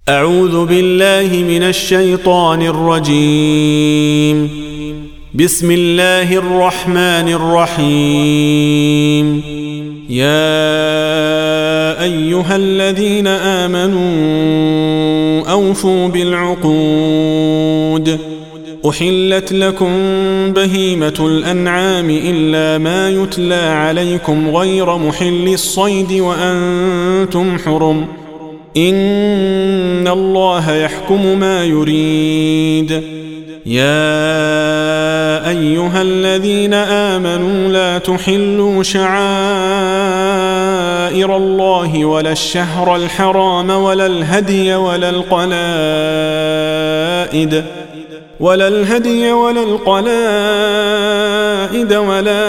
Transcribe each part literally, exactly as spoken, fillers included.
أعوذ بالله من الشيطان الرجيم. بسم الله الرحمن الرحيم. يا أيها الذين آمنوا أوفوا بالعقود. أحلت لكم بهيمة الأنعام إلا ما يتلى عليكم غير محل الصيد وأنتم حرم. إن الله يحكم ما يريد. يا أيها الذين آمنوا لا تحلوا شعائر الله ولا الشهر الحرام ولا الهدي ولا القلائد ولا الهدي ولا القلائد ولا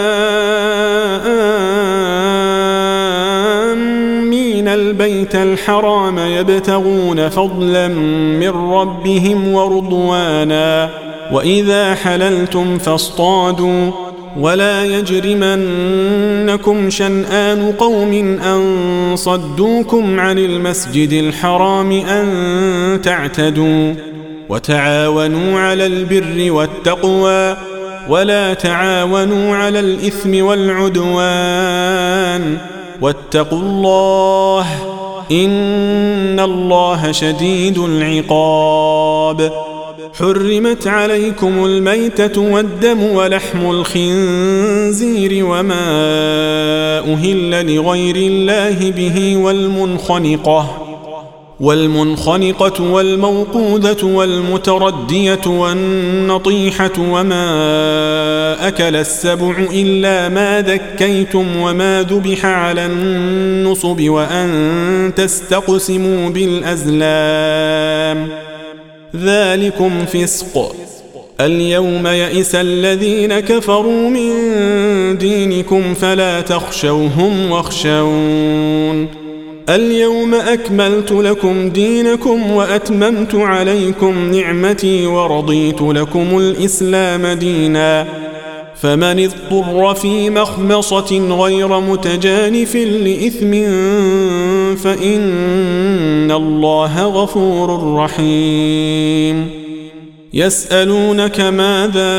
آمين البيت الحرام يبتغون فضلا من ربهم ورضوانا. وإذا حللتم فاصطادوا ولا يجرمنكم شنآن قوم أن صدوكم عن المسجد الحرام أن تعتدوا. وتعاونوا على البر والتقوى ولا تعاونوا على الإثم والعدوان واتقوا الله إن الله شديد العقاب. حرمت عليكم الميتة والدم ولحم الخنزير وما أهل لغير الله به والمنخنقة والمنخنقة والموقوذة والمتردية والنطيحة وما أكل السبع إلا ما ذكيتم وما ذبح على النصب وأن تستقسموا بالأزلام ذلكم فسق. اليوم يئس الذين كفروا من دينكم فلا تخشوهم واخشون. اليوم أكملت لكم دينكم وأتممت عليكم نعمتي ورضيت لكم الإسلام دينا. فمن اضطر في مخمصة غير متجانف لإثم فإن الله غفور رحيم. يسألونك ماذا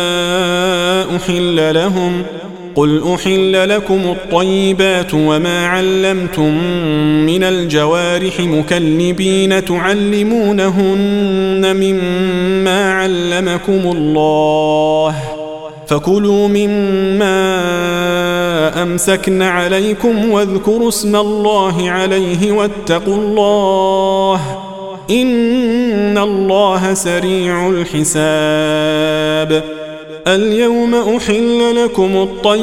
أحل لهم قل أحل لكم الطيبات وما علمتم من الجوارح مكلبين تعلمونهن مما علمكم الله فكلوا مما أمسكن عليكم واذكروا اسم الله عليه واتقوا الله إن الله سريع الحساب. اليوم أحل لكم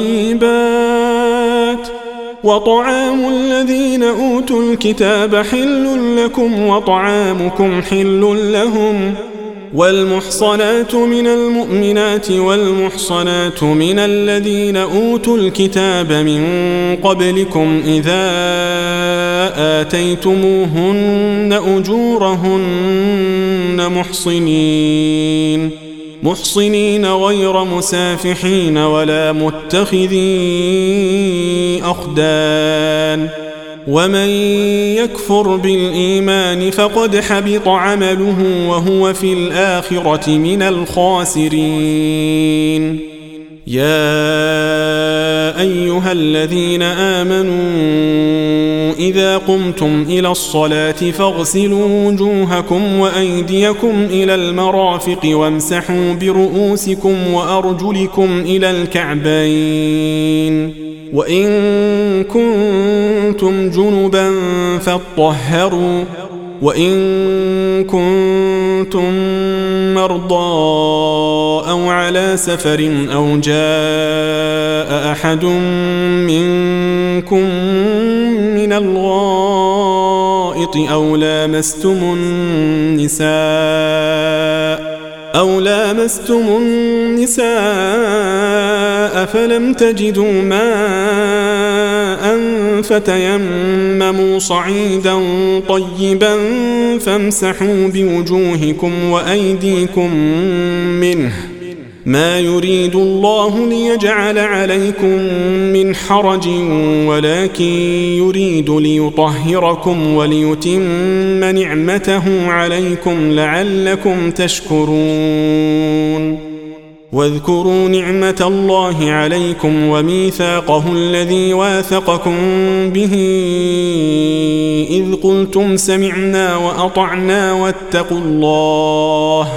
الطيبات وطعام الذين أوتوا الكتاب حل لكم وطعامكم حل لهم. والمحصنات من المؤمنات والمحصنات من الذين أوتوا الكتاب من قبلكم إذا آتيتموهن أجورهن محصنين محصنين غير مسافحين ولا متخذي أخدان. ومن يكفر بالإيمان فقد حبط عمله وهو في الآخرة من الخاسرين. يا أيها الذين آمنوا إذا قمتم إلى الصلاة فاغسلوا وجوهكم وأيديكم إلى المرافق وامسحوا برؤوسكم وأرجلكم إلى الكعبين وإن كنتم جنبا فاطهروا وإن كنتم مرضى أو على سفر أو جاء أحد منكم من الغائط أو لامستم النساء أو لامستم النساء فلم تجدوا ماء فتيمموا صعيدا طيبا فامسحوا بوجوهكم وأيديكم منه ما يريد الله ليجعل عليكم من حرج ولكن يريد ليطهركم وليتم نعمته عليكم لعلكم تشكرون واذكروا نعمة الله عليكم وميثاقه الذي واثقكم به إذ قلتم سمعنا وأطعنا واتقوا الله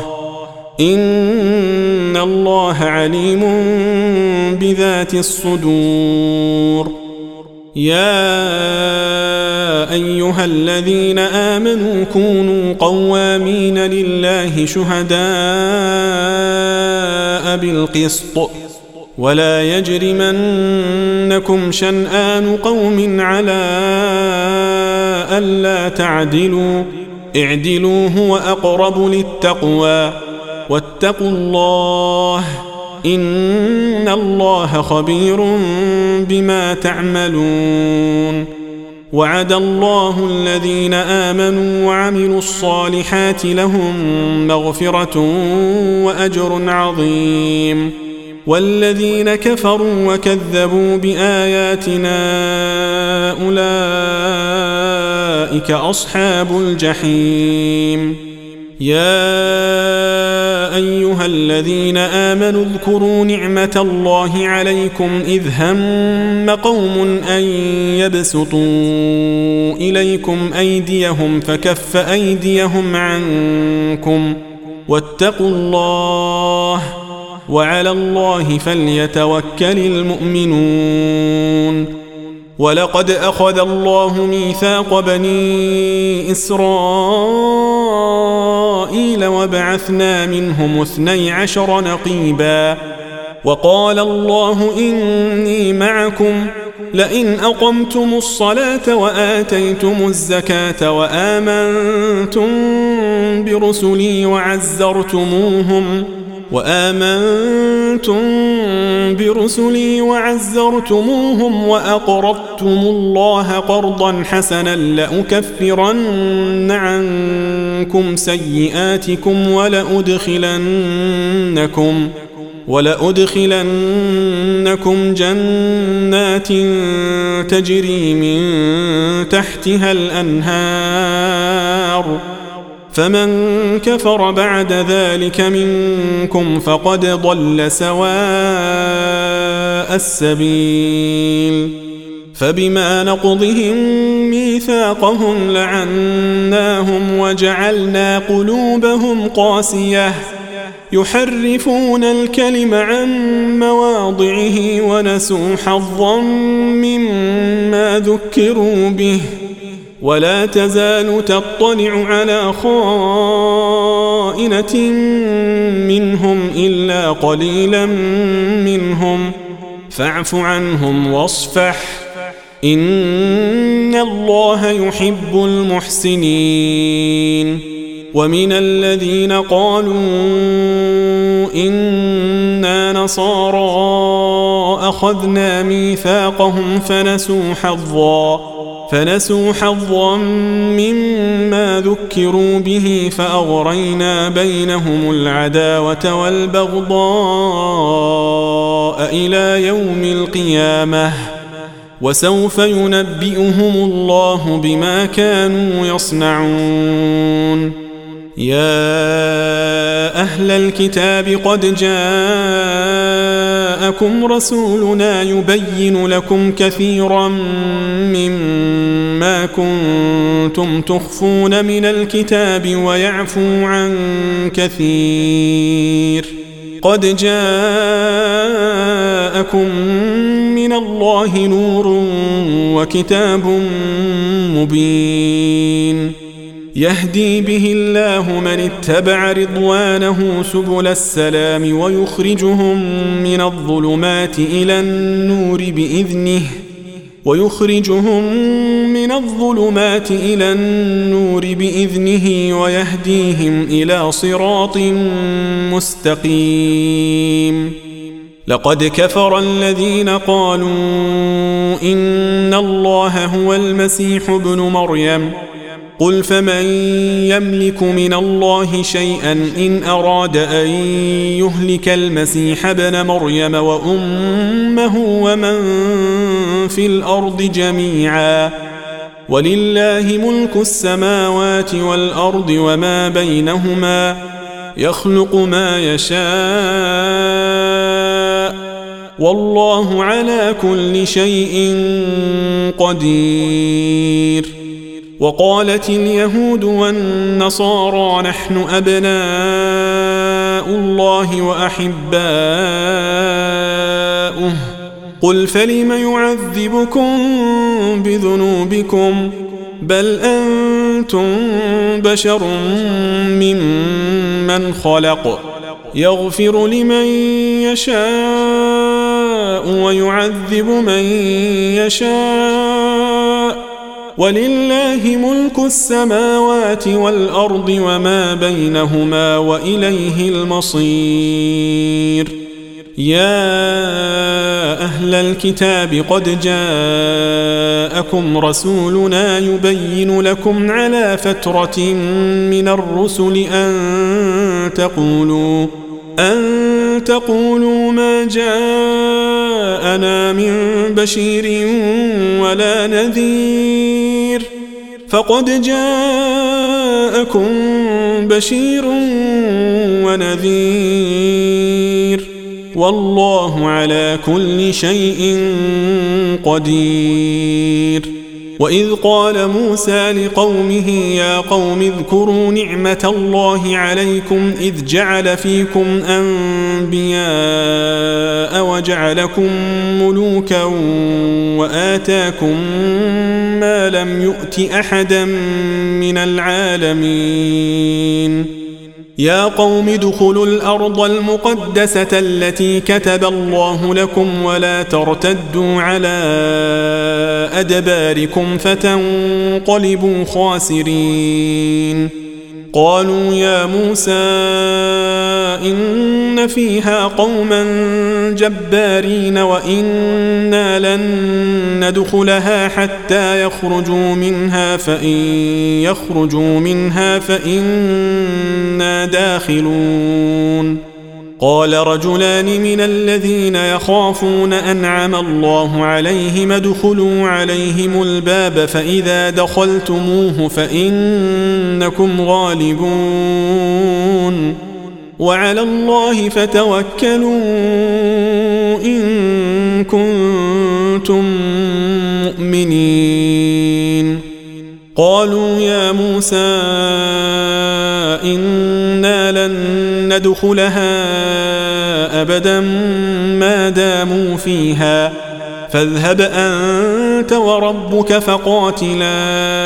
إن الله عليم بذات الصدور يا أيها الذين آمنوا كونوا قوامين لله شهداء بالقسط ولا يجرمنكم شنآن قوم على ألا تعدلوا اعدلوا هو أقرب للتقوى واتقوا الله إن الله خبير بما تعملون وعد الله الذين آمنوا وعملوا الصالحات لهم مغفرة وأجر عظيم والذين كفروا وكذبوا بآياتنا أولئك أصحاب الجحيم يا أيها الذين آمنوا اذكروا نعمة الله عليكم إذ هم قوم أن يبسطوا إليكم أيديهم فكف أيديهم عنكم واتقوا الله وعلى الله فليتوكل المؤمنون ولقد أخذ الله ميثاق بني إسرائيل وبعثنا منهم اثني عشر نقيبا وقال الله إني معكم لئن أقمتم الصلاة وآتيتم الزكاة وآمنتم برسلي وعزرتموهم وآمنتم برسلي وعزرتموهم وأقرضتم الله قرضا حسنا لأكفرن عنكم سيئاتكم ولأدخلنكم ولأدخلنكم جنات تجري من تحتها الأنهار فمن كفر بعد ذلك منكم فقد ضل سواء السبيل فبما نقضهم ميثاقهم لعناهم وجعلنا قلوبهم قاسية يحرفون الكلم عن مواضعه ونسوا حظا مما ذكروا به ولا تزال تطلع على خائنة منهم إلا قليلا منهم فاعف عنهم واصفح إن الله يحب المحسنين ومن الذين قالوا إنا نصارى أخذنا ميثاقهم فنسوا حظا فنسوا حظا مما ذكروا به فأغرينا بينهم العداوة والبغضاء إلى يوم القيامة وسوف ينبئهم الله بما كانوا يصنعون يا أهل الكتاب قد جاءكم رسولنا يبين لكم كثيرا مما كنتم تخفون من الكتاب ويعفو عن كثير قد جاءكم من الله نور وكتاب مبين يهدي به الله من اتبع رضوانه سبل السلام ويخرجهم من الظلمات إلى النور بإذنه ويخرجهم من الظلمات إلى النور بإذنه ويهديهم إلى صراط مستقيم لقد كفر الذين قالوا إن الله هو المسيح ابن مريم قل فمن يملك من الله شيئا إن أراد أن يهلك المسيح ابن مريم وأمه ومن في الأرض جميعا ولله ملك السماوات والأرض وما بينهما يخلق ما يشاء والله على كل شيء قدير. وقالت اليهود والنصارى نحن أبناء الله وأحباؤه قل فلم يعذبكم بذنوبكم بل أنتم بشر ممن خلق يغفر لمن يشاء ويعذب من يشاء ولله ملك السماوات والأرض وما بينهما وإليه المصير. يا أهل الكتاب قد جاءكم رسولنا يبين لكم على فترة من الرسل أن تقولوا أن تقولوا ما جاءنا من بشير ولا نذير فقد جاءكم بشير ونذير والله على كل شيء قدير. وإذ قال موسى لقومه يا قوم اذكروا نعمة الله عليكم إذ جعل فيكم أنبياء وجعلكم ملوكا وآتاكم ما لم يؤت أحدا من العالمين. يا قوم ادخلوا الأرض المقدسة التي كتب الله لكم ولا ترتدوا على أدباركم فتنقلبوا خاسرين. قالوا يا موسى إن فيها قوما جبارين وإنا لن ندخلها حتى يخرجوا منها فإن يخرجوا منها فإنا داخلون. قال رجلان من الذين يخافون أنعم الله عليهم ادخلوا عليهم الباب فإذا دخلتموه فإنكم غالبون وعلى الله فتوكلوا إن كنتم مؤمنين. قالوا يا موسى إنا لن ندخلها أبدا ما داموا فيها فاذهب أنت وربك فقاتلا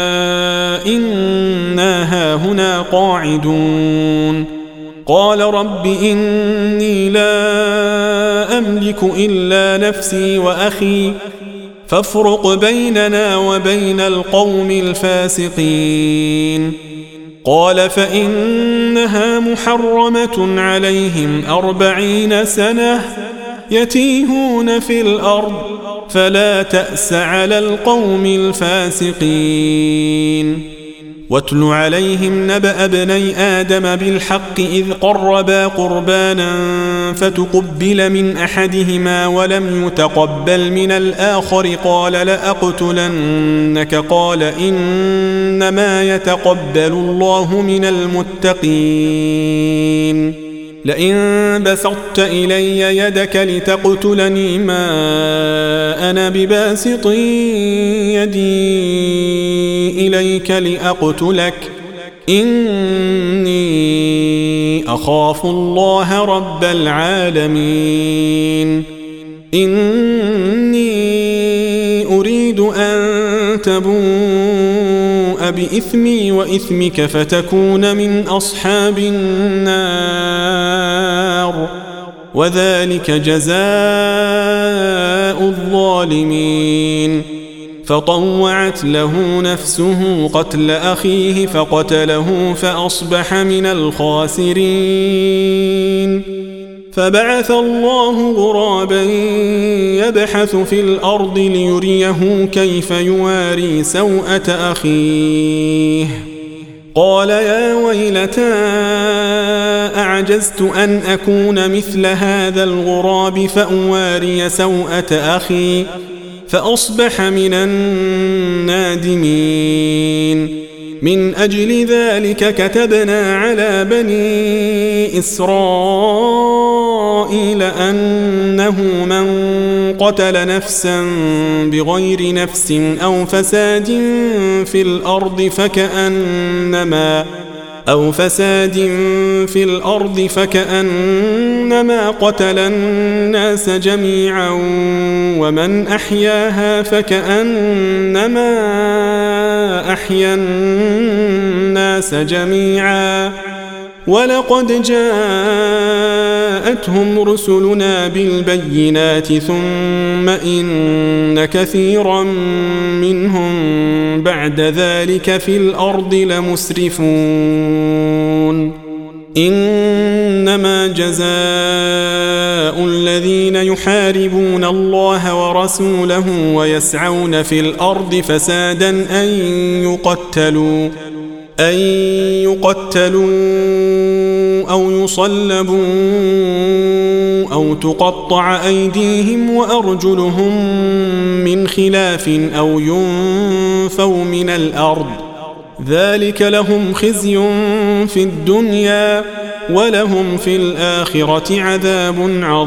إنا هاهنا قاعدون. قال رب إني لا أملك إلا نفسي وأخي فافرق بيننا وبين القوم الفاسقين. قال فإنها محرمة عليهم أربعين سنة يتيهون في الأرض فلا تأس على القوم الفاسقين. واتل عليهم نبأ ابني آدم بالحق إذ قربا قربانا فتقبل من أحدهما ولم يتقبل من الآخر قال لأقتلنك قال إنما يتقبل الله من المتقين. لئن بسطت إلي يدك لتقتلني ما أنا بباسط يدي إليك لأقتلك إني أخاف الله رب العالمين. إني أريد أن تبوء بإثمي وإثمك فتكون من أصحاب النار وذلك جزاء الظالمين. فطوعت له نفسه قتل أخيه فقتله فأصبح من الخاسرين. فبعث الله غرابا يبحث في الأرض ليريه كيف يواري سوءة أخيه قال يا ويلتى أعجزت أن أكون مثل هذا الغراب فأواري سوءة أخي فأصبح من النادمين من أجل ذلك كتبنا على بني إسرائيل أنه من قتل نفسا بغير نفس أو فساد في الأرض فكأنما أو فساد في الأرض فكأنما قتل الناس جميعا ومن أحياها فكأنما أحيا الناس جميعا ولقد جاءتهم رسلنا بالبينات ثم إن كثيرا منهم بعد ذلك في الأرض لمسرفون إنما جزاء الذين يحاربون الله ورسوله ويسعون في الأرض فسادا أن يقتلوا أن يقتلوا أو يصلبوا أو تقطع أيديهم وأرجلهم من خلاف أو ينفوا من الأرض ذلك لهم خزي في الدنيا ولهم في الآخرة عذاب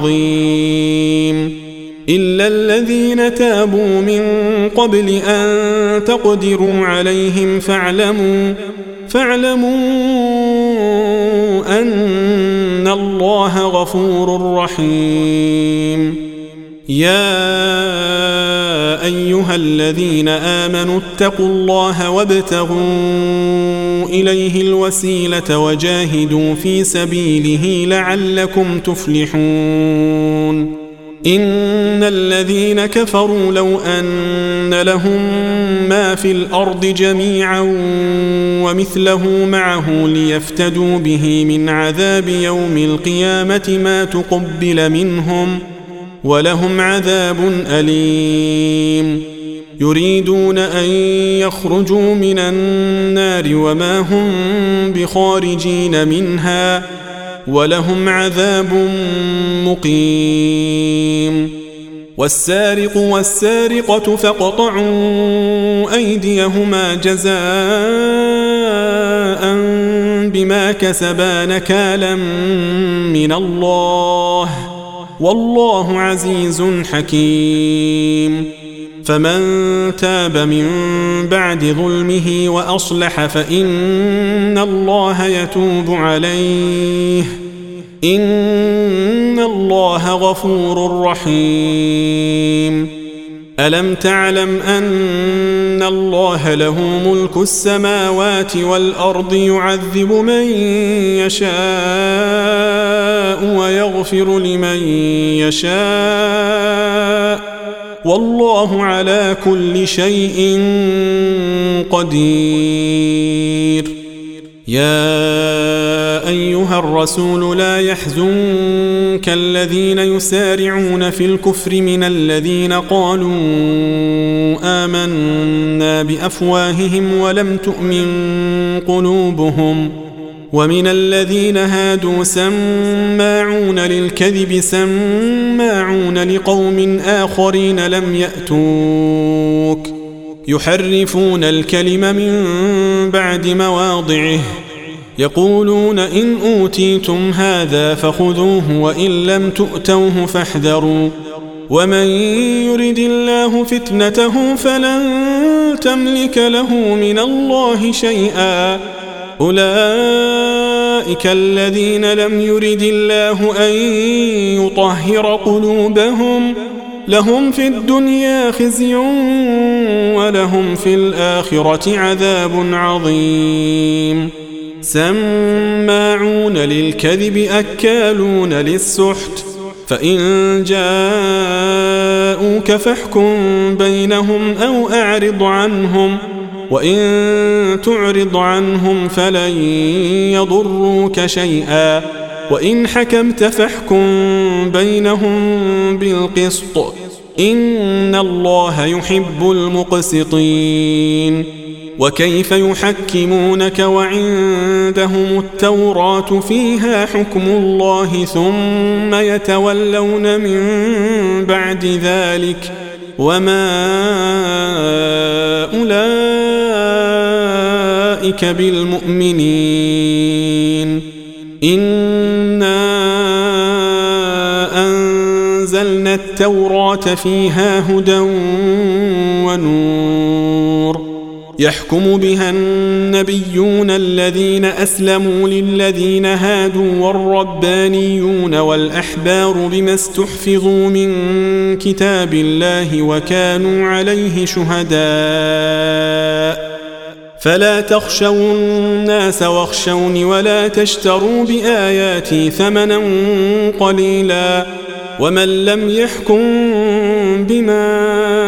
عظيم إلا الذين تابوا من قبل أن تقدروا عليهم فاعلموا فاعلموا أن الله غفور رحيم يا أيها الذين آمنوا اتقوا الله وابتغوا إليه الوسيلة وجاهدوا في سبيله لعلكم تفلحون إن الذين كفروا لو أن لهم ما في الأرض جميعا ومثله معه ليفتدوا به من عذاب يوم القيامة ما تقبل منهم ولهم عذاب أليم يريدون أن يخرجوا من النار وما هم بخارجين منها ولهم عذاب مقيم والسارق والسارقة فاقطعوا أيديهما جزاء بما كسبا نكالا من الله والله عزيز حكيم فمن تاب من بعد ظلمه وأصلح فإن الله يتوب عليه إن الله غفور رحيم ألم تعلم أن الله له ملك السماوات والأرض يعذب من يشاء ويغفر لمن يشاء والله على كل شيء قدير يا أيها الرسول لا يحزنك الذين يسارعون في الكفر من الذين قالوا آمنا بأفواههم ولم تؤمن قلوبهم ومن الذين هادوا سماعون للكذب سماعون لقوم آخرين لم يأتوك يحرفون الكلم من بعد مواضعه يقولون إن أوتيتم هذا فخذوه وإن لم تؤتوه فاحذروا ومن يرد الله فتنته فلن تملك له من الله شيئا أولئك الذين لم يرد الله أن يطهر قلوبهم لهم في الدنيا خزي ولهم في الآخرة عذاب عظيم سماعون للكذب أكالون للسحت فإن جاءوك فاحكم بينهم أو أعرض عنهم وإن تعرض عنهم فلن يضروك شيئا وإن حكمت فاحكم بينهم بالقسط إن الله يحب المقسطين وكيف يحكمونك وعندهم التوراة فيها حكم الله ثم يتولون من بعد ذلك وما أولئك بالمؤمنين إنا أنزلنا التوراة فيها هدى ونور يحكم بها النبيون الذين أسلموا للذين هادوا والربانيون والأحبار بما استحفظوا من كتاب الله وكانوا عليه شهداء فلا تخشوا الناس واخشوني ولا تشتروا بآياتي ثمنا قليلا ومن لم يحكم بما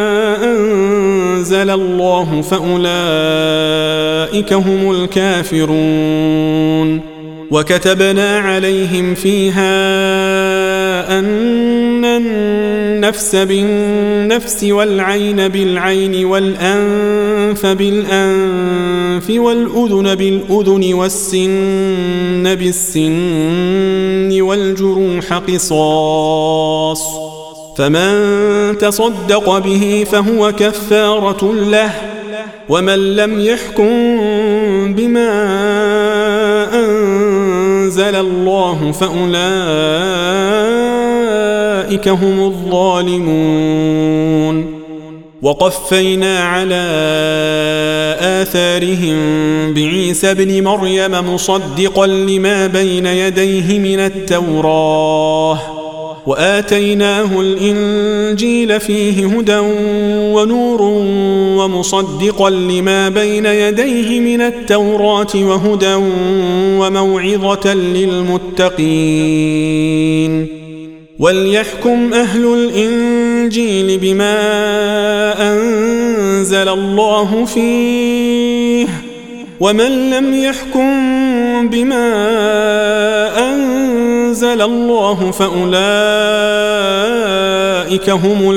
أنزل الله فأولئك هم الكافرون وكتبنا عليهم فيها أن النفس بالنفس والعين بالعين والأنف بالأنف والأذن بالأذن والسن بالسن والجروح قصاص فمن تصدق به فهو كفارة له ومن لم يحكم بما أنزل الله فأولئك هم الظالمون وقفينا على آثارهم بعيسى ابن مريم مصدقا لما بين يديه من التوراة وآتيناه الإنجيل فيه هدى ونور ومصدقا لما بين يديه من التوراة وهدى وموعظة للمتقين وليحكم أهل الإنجيل بما أنزل الله فيه ومن لم يحكم بما أنزل الله فأولئك هم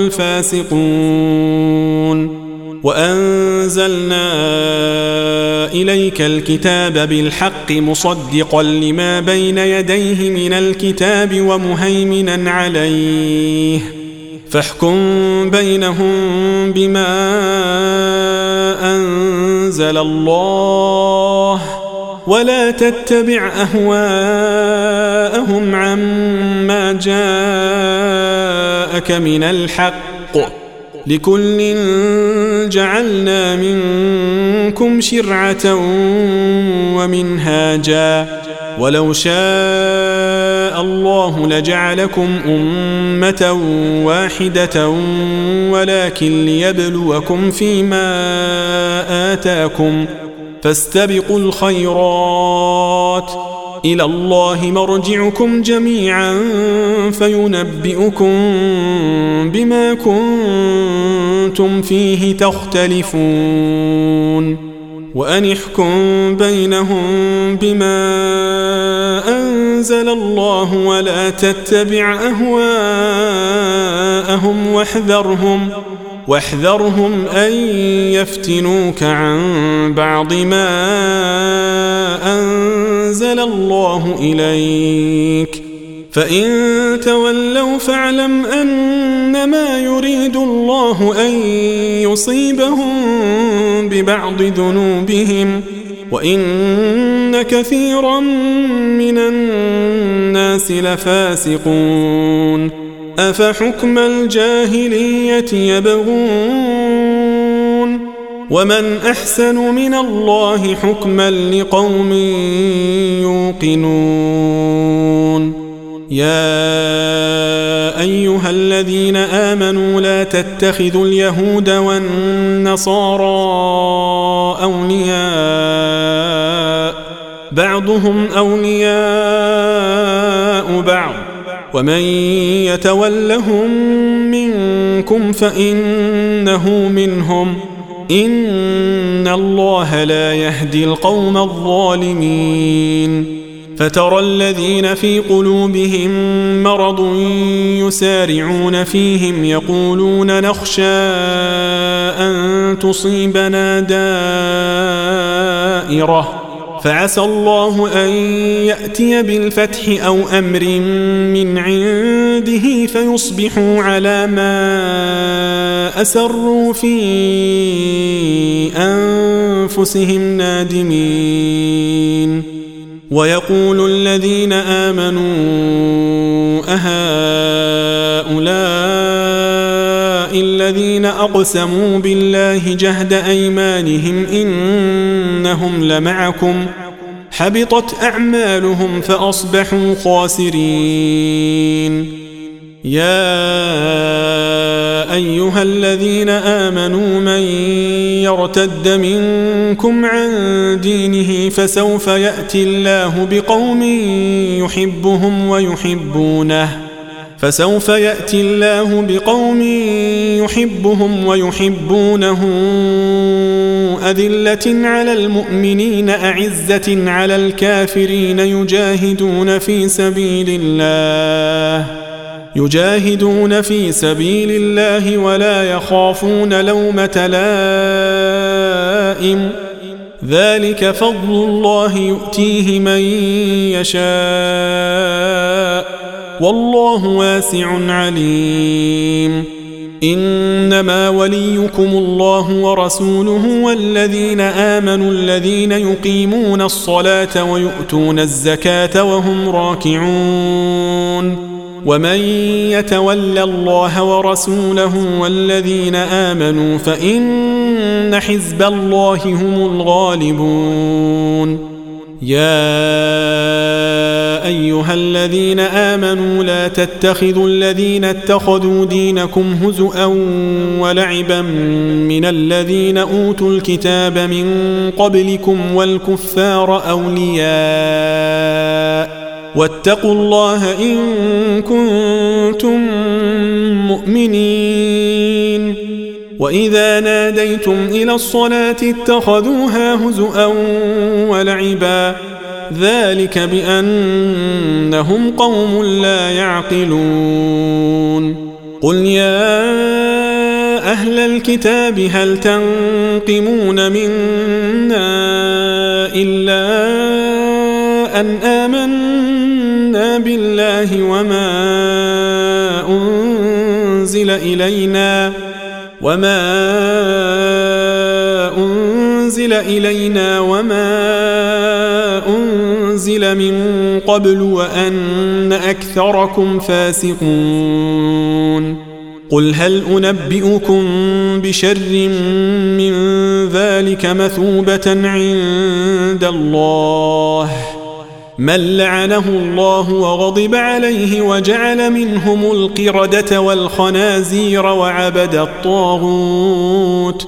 الفاسقون وأنزلنا إليك الكتاب بالحق مصدقا لما بين يديه من الكتاب ومهيمنا عليه فاحكم بينهم بما أنزل الله ولا تتبع أهواءهم عما جاءك من الحق لكل جعلنا منكم شرعة ومنهاجا ولو شاء الله لجعلكم أمة واحدة ولكن ليبلوكم فيما آتاكم فاستبقوا الخيرات إلى الله مرجعكم جميعا فينبئكم بما كنتم فيه تختلفون وأن احكم بينهم بما أنزل الله ولا تتبع أهواءهم واحذرهم واحذرهم أن يفتنوك عن بعض ما أنزل الله إليك فإن تولوا فاعلم أنما يريد الله أن يصيبهم ببعض ذنوبهم وإن كثيرا من الناس لفاسقون أفحكم الجاهلية يبغون ومن أحسن من الله حكما لقوم يوقنون يا أيها الذين آمنوا لا تتخذوا اليهود والنصارى أولياء بعضهم أولياء بعض ومن يتولهم منكم فإنه منهم إن الله لا يهدي القوم الظالمين فترى الذين في قلوبهم مرض يسارعون فيهم يقولون نخشى أن تصيبنا دائرة فعسى الله أن يأتي بالفتح أو أمر من عنده فيصبحوا على ما أسروا في أنفسهم نادمين ويقول الذين آمنوا أهؤلاء الذين أقسموا بالله جهد أيمانهم إنهم لمعكم حبطت أعمالهم فأصبحوا خاسرين يا أيها الذين آمنوا من يرتد منكم عن دينه فسوف يأتي الله بقوم يحبهم ويحبونه فسوف يأتي الله بقوم يحبهم ويحبونه أذلة على المؤمنين أعزة على الكافرين يجاهدون في سبيل الله يجاهدون في سبيل الله ولا يخافون لومة لائم ذلك فضل الله يؤتيه من يشاء والله واسع عليم إنما وليكم الله ورسوله والذين آمنوا الذين يقيمون الصلاة ويؤتون الزكاة وهم راكعون ومن يتولى الله ورسوله والذين آمنوا فإن حزب الله هم الغالبون يا أيها الذين آمنوا لا تتخذوا الذين اتخذوا دينكم هزؤا ولعبا من الذين أوتوا الكتاب من قبلكم والكفار أولياء واتقوا الله إن كنتم مؤمنين وإذا ناديتم إلى الصلاة اتخذوها هزؤا ولعبا ذلك بأنهم قوم لا يعقلون قل يا أهل الكتاب هل تنقمون منا إلا أن آمنا بالله وما أنزل إلينا وما أنزل إلينا وما أنزل من قبل وأن أكثركم فاسقون قل هل أنبئكم بشر من ذلك مثوبة عند الله من لعنه الله وغضب عليه وجعل منهم القردة والخنازير وعبد الطاغوت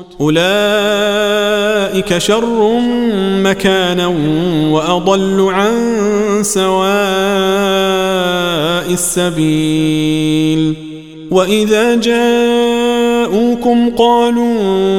أولئك شر مكانا وأضل عن سواء السبيل وإذا جاءوكم قالوا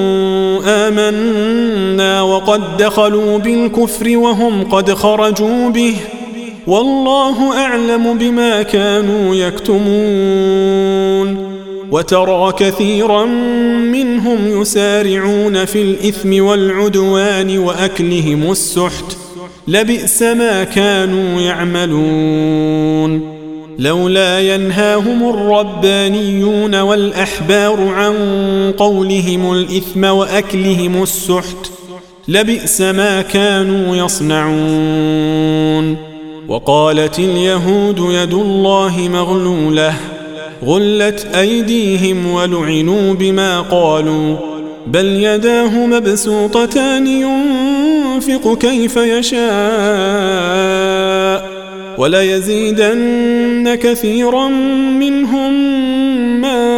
آمنا وقد دخلوا بالكفر وهم قد خرجوا به والله أعلم بما كانوا يكتمون وترى كثيرا منهم يسارعون في الإثم والعدوان وأكلهم السحت لبئس ما كانوا يعملون لولا ينهاهم الربانيون والأحبار عن قولهم الإثم وأكلهم السحت لبئس ما كانوا يصنعون وقالت اليهود يد الله مغلولة غلت أيديهم ولعنوا بما قالوا بل يداه مبسوطتان ينفق كيف يشاء وليزيدن كثيرا منهم ما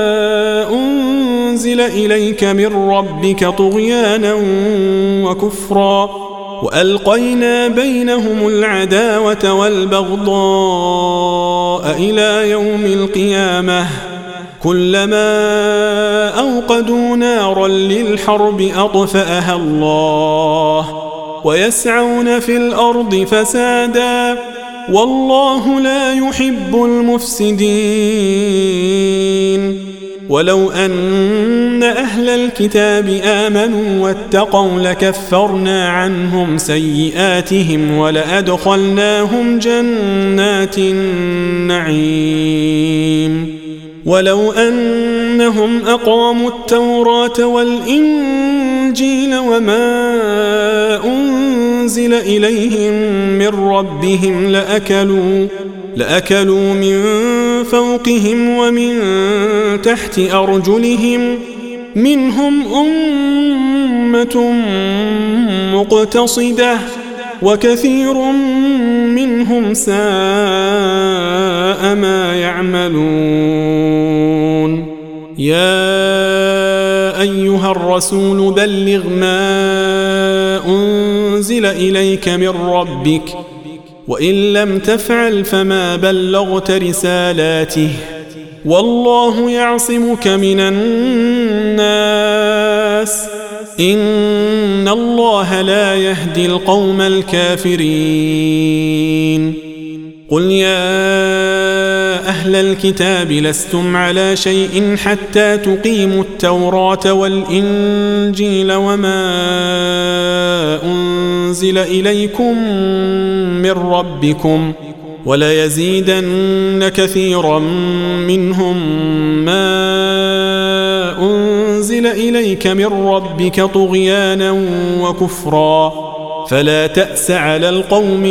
أنزل إليك من ربك طغيانا وكفرا وألقينا بينهم العداوة والبغضاء إلى يوم القيامة كلما أوقدوا نارا للحرب أطفأها الله ويسعون في الأرض فسادا والله لا يحب المفسدين ولو أن أهل الكتاب آمنوا واتقوا لكفرنا عنهم سيئاتهم ولأدخلناهم جنات النعيم ولو أنهم أقاموا التوراة والإنجيل وما أنزل إليهم من ربهم لأكلوا لأكلوا من فوقهم ومن تحت أرجلهم منهم أمة مقتصدة وكثير منهم ساء ما يعملون يا أيها الرسول بلغ ما أنزل إليك من ربك وإن لم تفعل فما بلغت رسالاته والله يعصمك من الناس إن الله لا يهدي القوم الكافرين قل يا أهل الكتاب لستم على شيء حتى تقيموا التوراة والإنجيل وما أنزل إليكم من ربكم وليزيدن كثيرا منهم ما أنزل إليك من ربك طغيانا وكفرا فلا تأس على القوم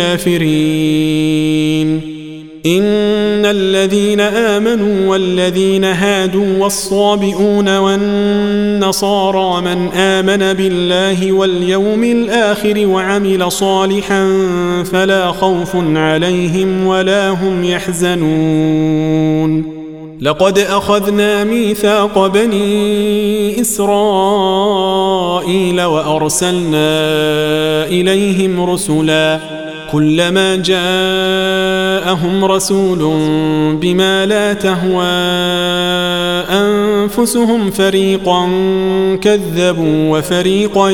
الكافرين إن الذين آمنوا والذين هادوا والصابئون والنصارى من آمن بالله واليوم الآخر وعمل صالحا فلا خوف عليهم ولا هم يحزنون لقد أخذنا ميثاق بني إسرائيل وأرسلنا إليهم رسلا كلما جاءهم رسول بما لا تهوى أنفسهم فريقا كذبوا وفريقا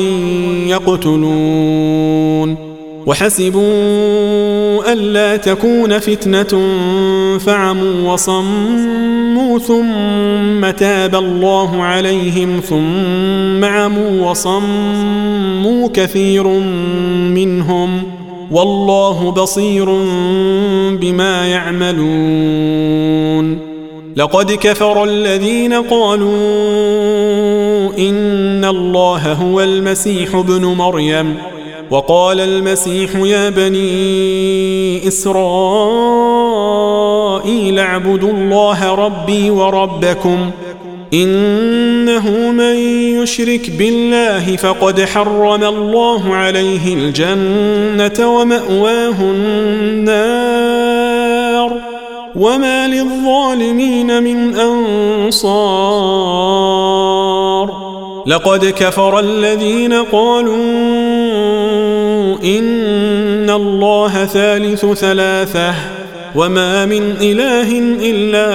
يقتلون وحسبوا ألا تكون فتنة فعموا وصموا ثم تاب الله عليهم ثم عموا وصموا كثير منهم والله بصير بما يعملون لقد كفر الذين قالوا إن الله هو المسيح ابن مريم وقال المسيح يا بني إسرائيل اعبدوا الله ربي وربكم إنه من يشرك بالله فقد حرم الله عليه الجنة ومأواه النار وما للظالمين من أنصار لقد كفر الذين قالوا إن الله ثالث ثلاثة وما من إله إلا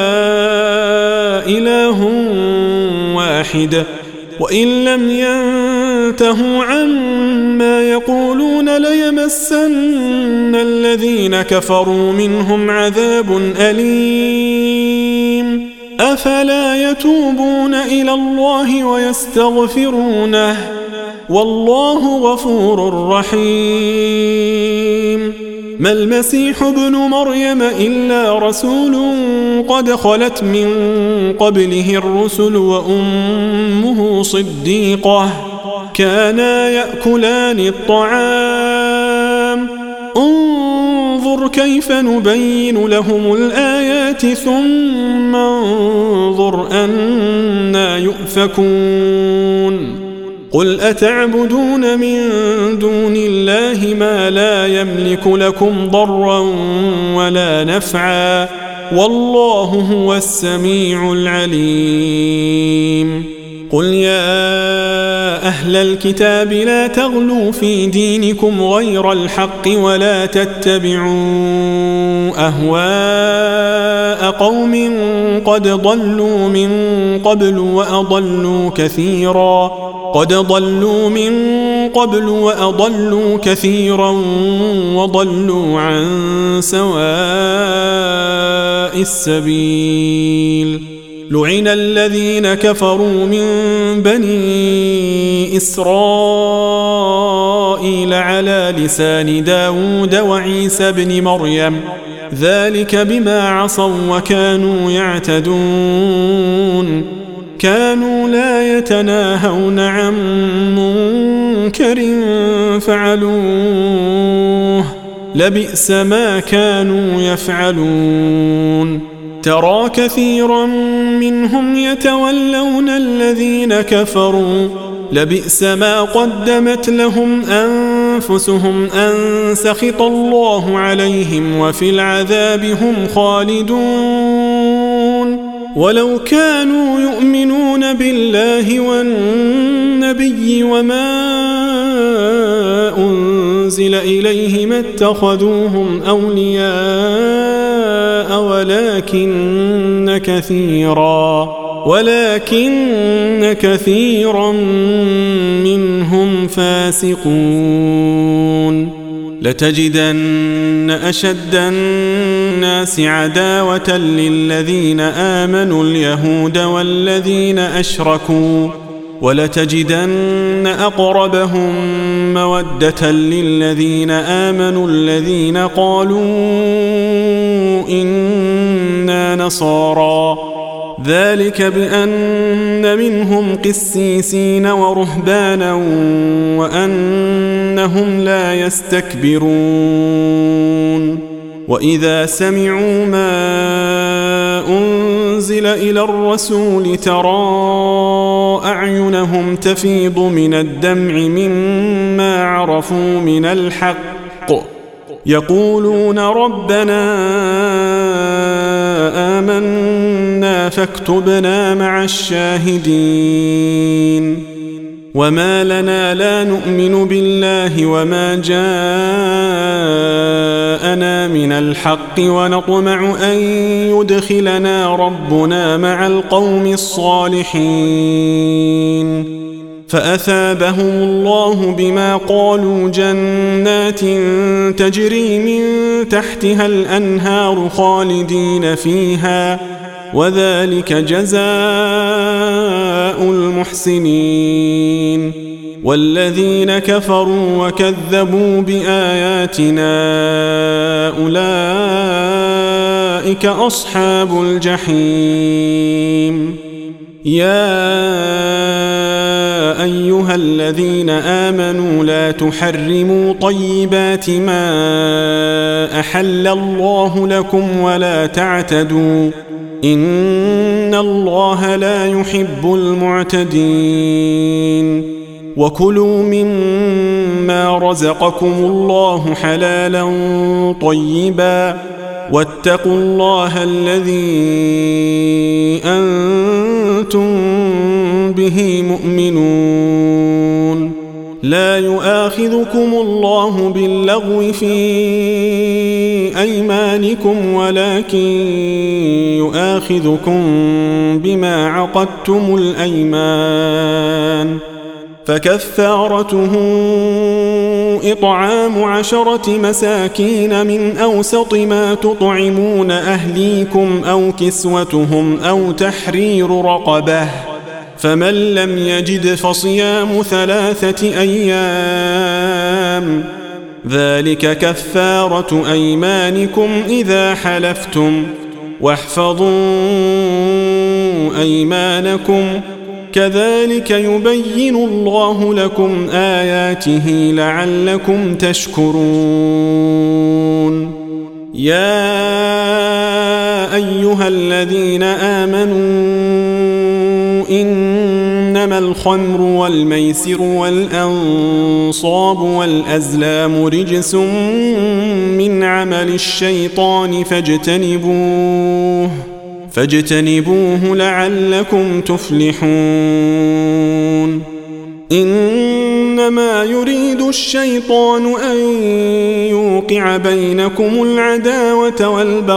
إله واحد وإن لم ينتهوا عما يقولون ليمسن الذين كفروا منهم عذاب أليم أفلا يتوبون إلى الله ويستغفرونه والله غفور رحيم ما المسيح ابن مريم إلا رسول قد خلت من قبله الرسل وأمه صديقة كانا يأكلان الطعام انظر كيف نبين لهم الآيات ثم انظر أنا يؤفكون قل أتعبدون من دون الله ما لا يملك لكم ضرا ولا نفعا والله هو السميع العليم قل يا أهل الكتاب لا تغلوا في دينكم غير الحق ولا تتبعوا أهواء قوم قد ضلوا من قبل وأضلوا كثيرا قد ضلوا من قبل وأضلوا كثيرا وضلوا عن سواء السبيل لعن الذين كفروا من بني إسرائيل على لسان داود وعيسى بن مريم ذلك بما عصوا وكانوا يعتدون كانوا لا يتناهون عن منكر فعلوه لبئس ما كانوا يفعلون ترى كثيرا منهم يتولون الذين كفروا لبئس ما قدمت لهم أنفسهم أن سخط الله عليهم وفي العذاب هم خالدون ولو كانوا يؤمنون بالله والنبي وما أنزل إليه ما اتخذوهم أولياء ولكن كثيرا ولكن كثيرا منهم فاسقون لتجدن أشد الناس عداوة للذين آمنوا اليهود والذين أشركوا ولتجدن أقربهم مودة للذين آمنوا الذين قالوا إنا نصارى ذلك بأن منهم قسيسين ورهبانا وأنهم لا يستكبرون وإذا سمعوا ما أنزل إلى الرسول ترى أعينهم تفيض من الدمع مما عرفوا من الحق يقولون ربنا آمنا فاكتبنا مع الشاهدين وما لنا لا نؤمن بالله وما جاءنا من الحق ونطمع أن يدخلنا ربنا مع القوم الصالحين فأثابهم الله بما قالوا جنات تجري من تحتها الأنهار خالدين فيها وذلك جزاء المحسنين والذين كفروا وكذبوا بآياتنا أولئك أصحاب الجحيم يا أيها الذين آمنوا لا تحرموا طيبات ما أحل الله لكم ولا تعتدوا إن الله لا يحب المعتدين وكلوا مما رزقكم الله حلالا طيبا واتقوا الله الذي أنتم به مؤمنون لا يؤاخذكم الله باللغو في أيمانكم ولكن يؤاخذكم بما عقدتم الأيمان فكفارته إطعام عشرة مساكين من أوسط ما تطعمون أهليكم أو كسوتهم أو تحرير رقبة فمن لم يجد فصيام ثلاثة أيام ذلك كفارة أيمانكم إذا حلفتم واحفظوا أيمانكم كذلك يبين الله لكم آياته لعلكم تشكرون يا أيها الذين آمنوا إنما الخمر والميسر والأنصاب والأزلام رجس من عمل الشيطان فاجتنبوه فاجتنبوه لعلكم تفلحون إنما يريد الشيطان أن يوقع بينكم العداوة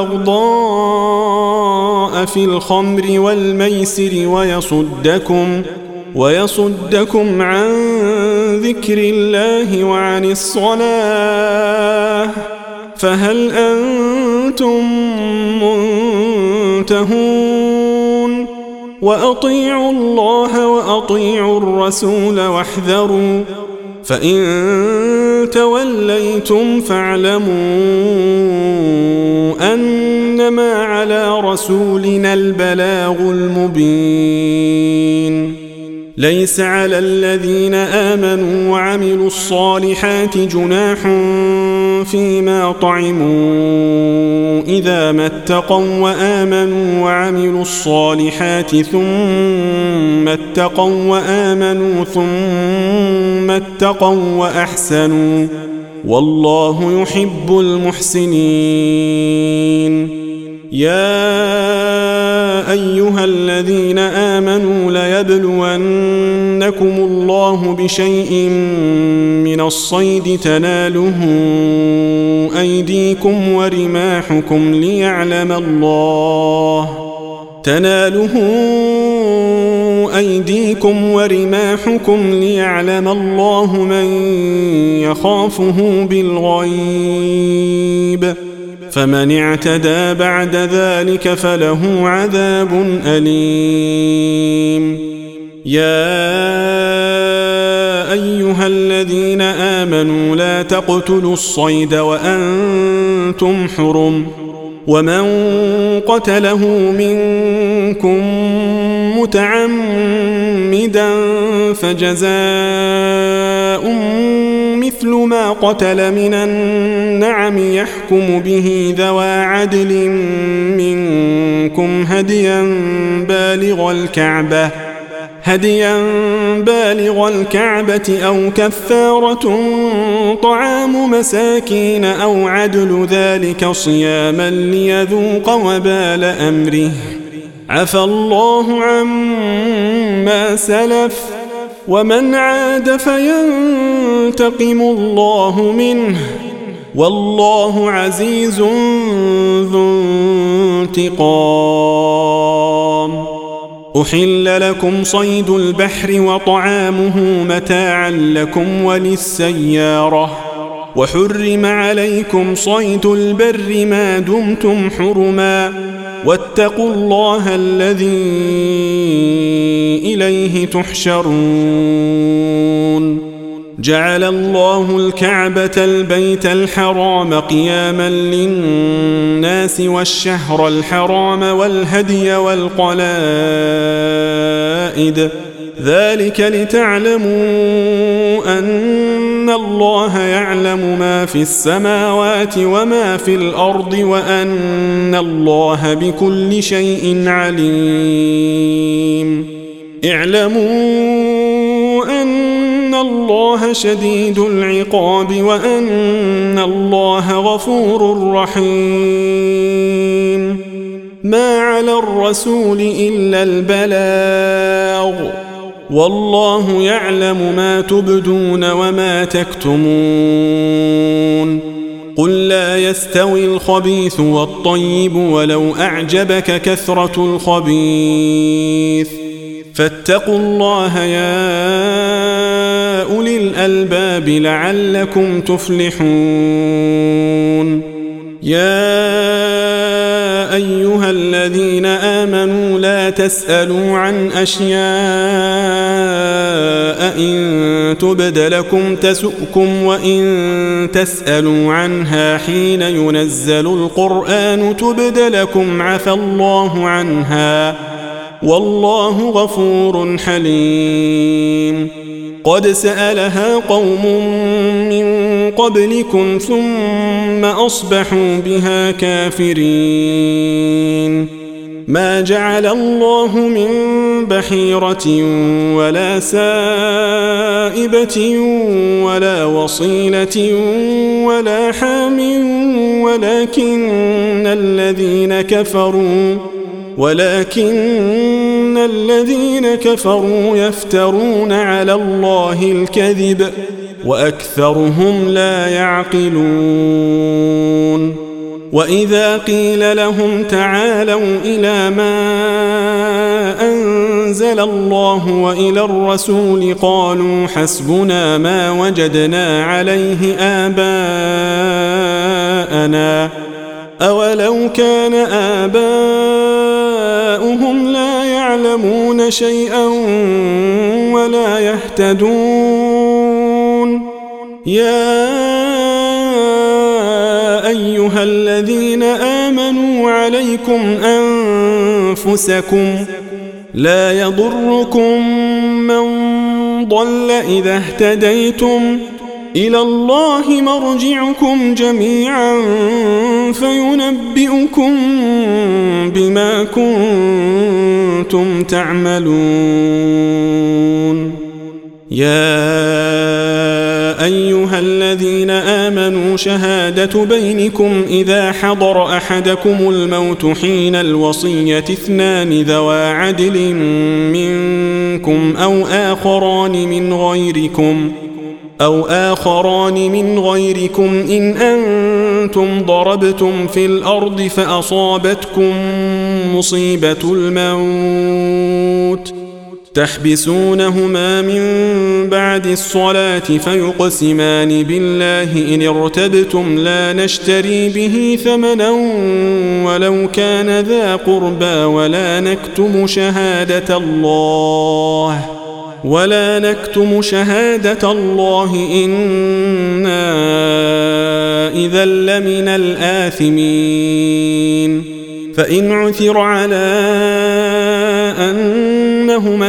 والبغضاء في الخمر والميسر ويصدكم ويصدكم عن ذكر الله وعن الصلاة فهل أنتم منتهون وأطيعوا الله وأطيعوا الرسول واحذروا فإن توليتم فاعلموا أنما على رسولنا البلاغ المبين ليس على الذين آمنوا وعملوا الصالحات جناح فيما طعموا إذا ما اتقوا وآمنوا وعملوا الصالحات ثم اتقوا وآمنوا ثم اتقوا وأحسنوا والله يحب المحسنين يا أيها الذين آمنوا ليبلونكم الله بشيء من الصيد تناله أيديكم ورماحكم ليعلم الله تناله أيديكم ورماحكم ليعلم الله من يخافه بالغيب فمن اعتدى بعد ذلك فله عذاب أليم يا أيها الذين آمنوا لا تقتلوا الصيد وأنتم حرم ومن قتله منكم متعمدا فجزاء مثل ما قتل من النعم يحكم به ذوى عدل منكم هديا بالغ الكعبة هديا بالغ الكعبة أو كفارة طعام مساكين أو عدل ذلك صياما ليذوق وبال أمره عفى الله عما سلف ومن عاد فينتقم الله منه والله عزيز ذو انتقام أحل لكم صيد البحر وطعامه متاعا لكم وللسيارة وحرم عليكم صيد البر ما دمتم حرما واتقوا الله الذي إليه تحشرون جعل الله الكعبة البيت الحرام قياما للناس والشهر الحرام والهدي والقلائد ذلك لتعلموا أن الله يعلم ما في السماوات وما في الأرض وأن الله بكل شيء عليم اعلموا أن الله شديد العقاب وأن الله غفور رحيم ما على الرسول إلا البلاغ والله يعلم ما تبدون وما تكتمون قل لا يستوي الخبيث والطيب ولو أعجبك كثرة الخبيث فاتقوا الله يا أولي الألباب لعلكم تفلحون يا أيها الذين آمنوا لا تسألوا عن أشياء إن تبد لكم تسؤكم وإن تسألوا عنها حين ينزل القرآن تبد لكم عفى الله عنها والله غفور حليم قد سألها قوم من قبلكم ثم أصبحوا بها كافرين ما جعل الله من بحيرة ولا سائبة ولا وصيلة ولا حام ولكن الذين كفروا ولكن الذين كفروا يفترون على الله الكذب وأكثرهم لا يعقلون وإذا قيل لهم تعالوا إلى ما أنزل الله وإلى الرسول قالوا حسبنا ما وجدنا عليه آباءنا أولو كان آباؤهم لا يعلمون شيئا ولا يهتدون يا أيها الذين آمنوا عليكم أنفسكم لا يضركم من ضل إذا اهتديتم إلى الله مرجعكم جميعا فينبئكم بما كنتم تعملون يا أيها الذين آمنوا شهادة بينكم إذا حضر أحدكم الموت حين الوصية اثنان ذوى عدل منكم أو آخران من غيركم أو آخران من غيركم إن أنتم ضربتم في الأرض فأصابتكم مصيبة الموت تحبسونهما من بعد الصلاة فيقسمان بالله إن ارتبتم لا نشتري به ثمنا ولو كان ذا قربى ولا نكتم شهادة الله ولا نكتم شهادة الله إنا إذا لمن الآثمين فإن عثر على أنهما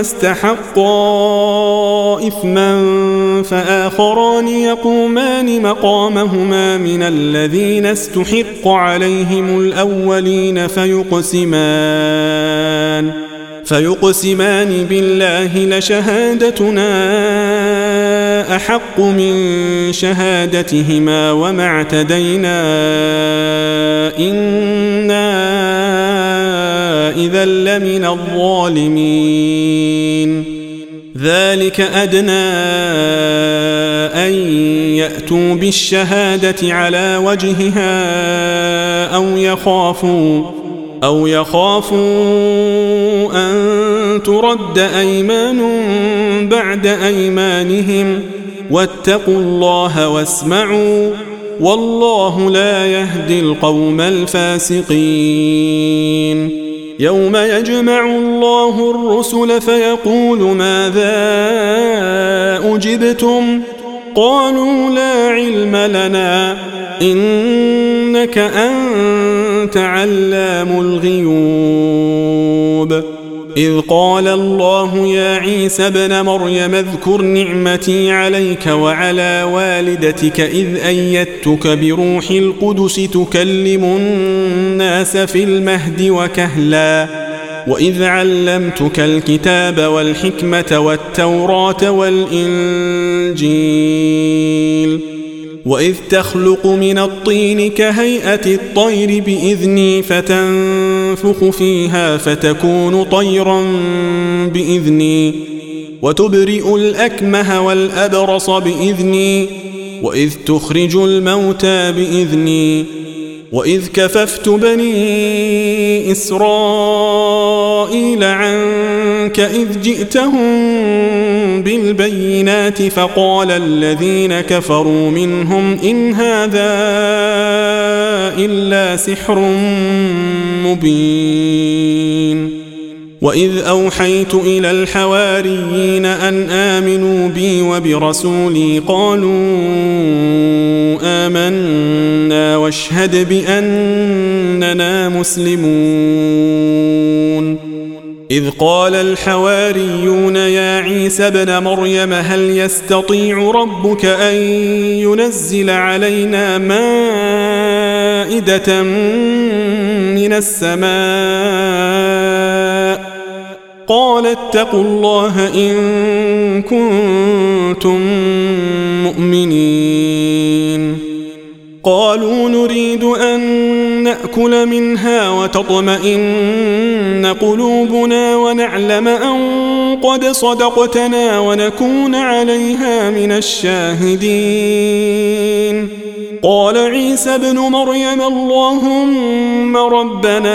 استحقا إثما فآخران يقومان مقامهما من الذين استحق عليهم الأولين فيقسمان فيقسمان بالله لشهادتنا أحق من شهادتهما وما اعتدينا إنا إذا لمن الظالمين ذلك أدنى أن يأتوا بالشهادة على وجهها أو يخافوا أو يخافوا أن ترد أيمان بعد أيمانهم واتقوا الله واسمعوا والله لا يهدي القوم الفاسقين يوم يجمع الله الرسل فيقول ماذا أجبتم قالوا لا علم لنا إنك أنت علام الغيوب إذ قال الله يا عيسى ابن مريم اذكر نعمتي عليك وعلى والدتك إذ أيدتك بروح القدس تكلم الناس في المهد وكهلا وإذ علمتك الكتاب والحكمة والتوراة والإنجيل وإذ تخلق من الطين كهيئة الطير بإذني فتنفخ فيها فتكون طيرا بإذني وتبرئ الأكمه والأبرص بإذني وإذ تخرج الموتى بإذني وإذ كففت بني إسرائيل عنك إذ جئتهم بالبينات فقال الذين كفروا منهم إن هذا إلا سحر مبين وإذ أوحيت إلى الحواريين أن آمنوا بي وبرسولي قالوا آمنا واشهد بأننا مسلمون إذ قال الحواريون يا عيسى ابن مريم هل يستطيع ربك أن ينزل علينا مائدة من السماء قال اتقوا الله إن كنتم مؤمنين قالوا نريد أن نأكل منها وتطمئن قلوبنا ونعلم أن قد صدقتنا ونكون عليها من الشاهدين قال عيسى ابن مريم اللهم ربنا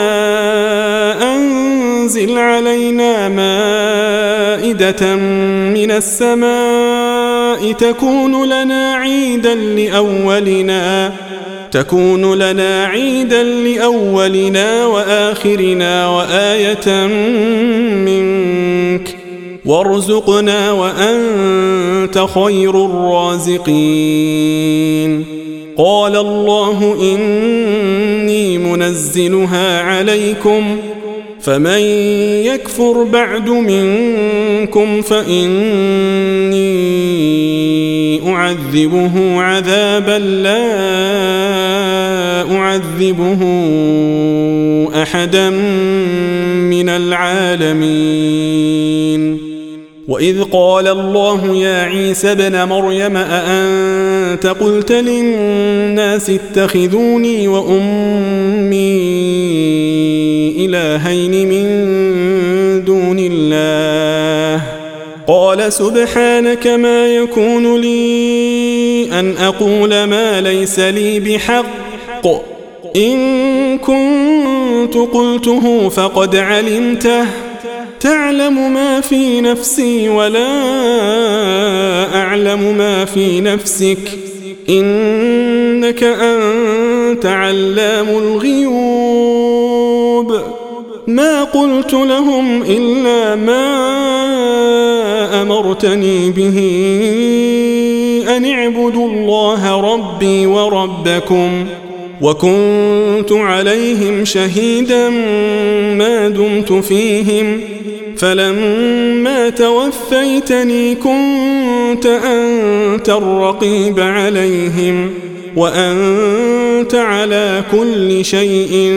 أنزل علينا مائدة من السماء تكون لنا عيدا لأولنا تكون لنا عيدا لأولنا وآخرنا وآية منك وارزقنا وأنت خير الرازقين قال الله إني منزلها عليكم فمن يكفر بعد منكم فإني أعذبه عذابا لا أعذبه أحدا من العالمين وإذ قال الله يا عيسى ابن مريم أأنت قلت للناس اتخذوني وأمي إلهين من دون الله قال سبحانك ما يكون لي أن أقول ما ليس لي بحق إن كنت قلته فقد علمته تعلم ما في نفسي ولا أعلم ما في نفسك إنك أنت علام الغيوب ما قلت لهم إلا ما أمرتني به أن اعبدوا الله ربي وربكم وكنت عليهم شهيدا ما دمت فيهم فلما توفيتني كنت أنت الرقيب عليهم وأنت على كل شيء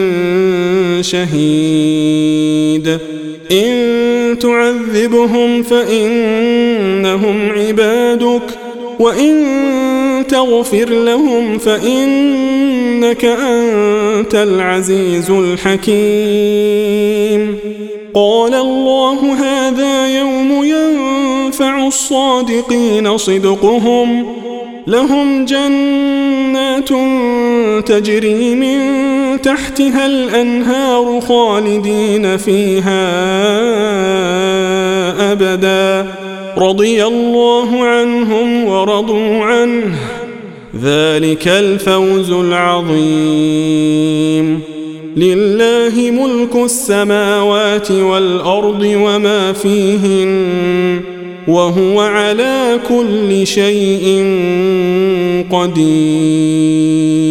شهيد إن تعذبهم فإنهم عبادك وإن تغفر لهم فإنك أنت العزيز الحكيم قال الله هذا يوم ينفع الصادقين صدقهم لهم جنات تجري من تحتها الأنهار خالدين فيها أبدا رضي الله عنهم ورضوا عنه ذلك الفوز العظيم لله ملك السماوات والأرض وما فيهن وهو على كل شيء قدير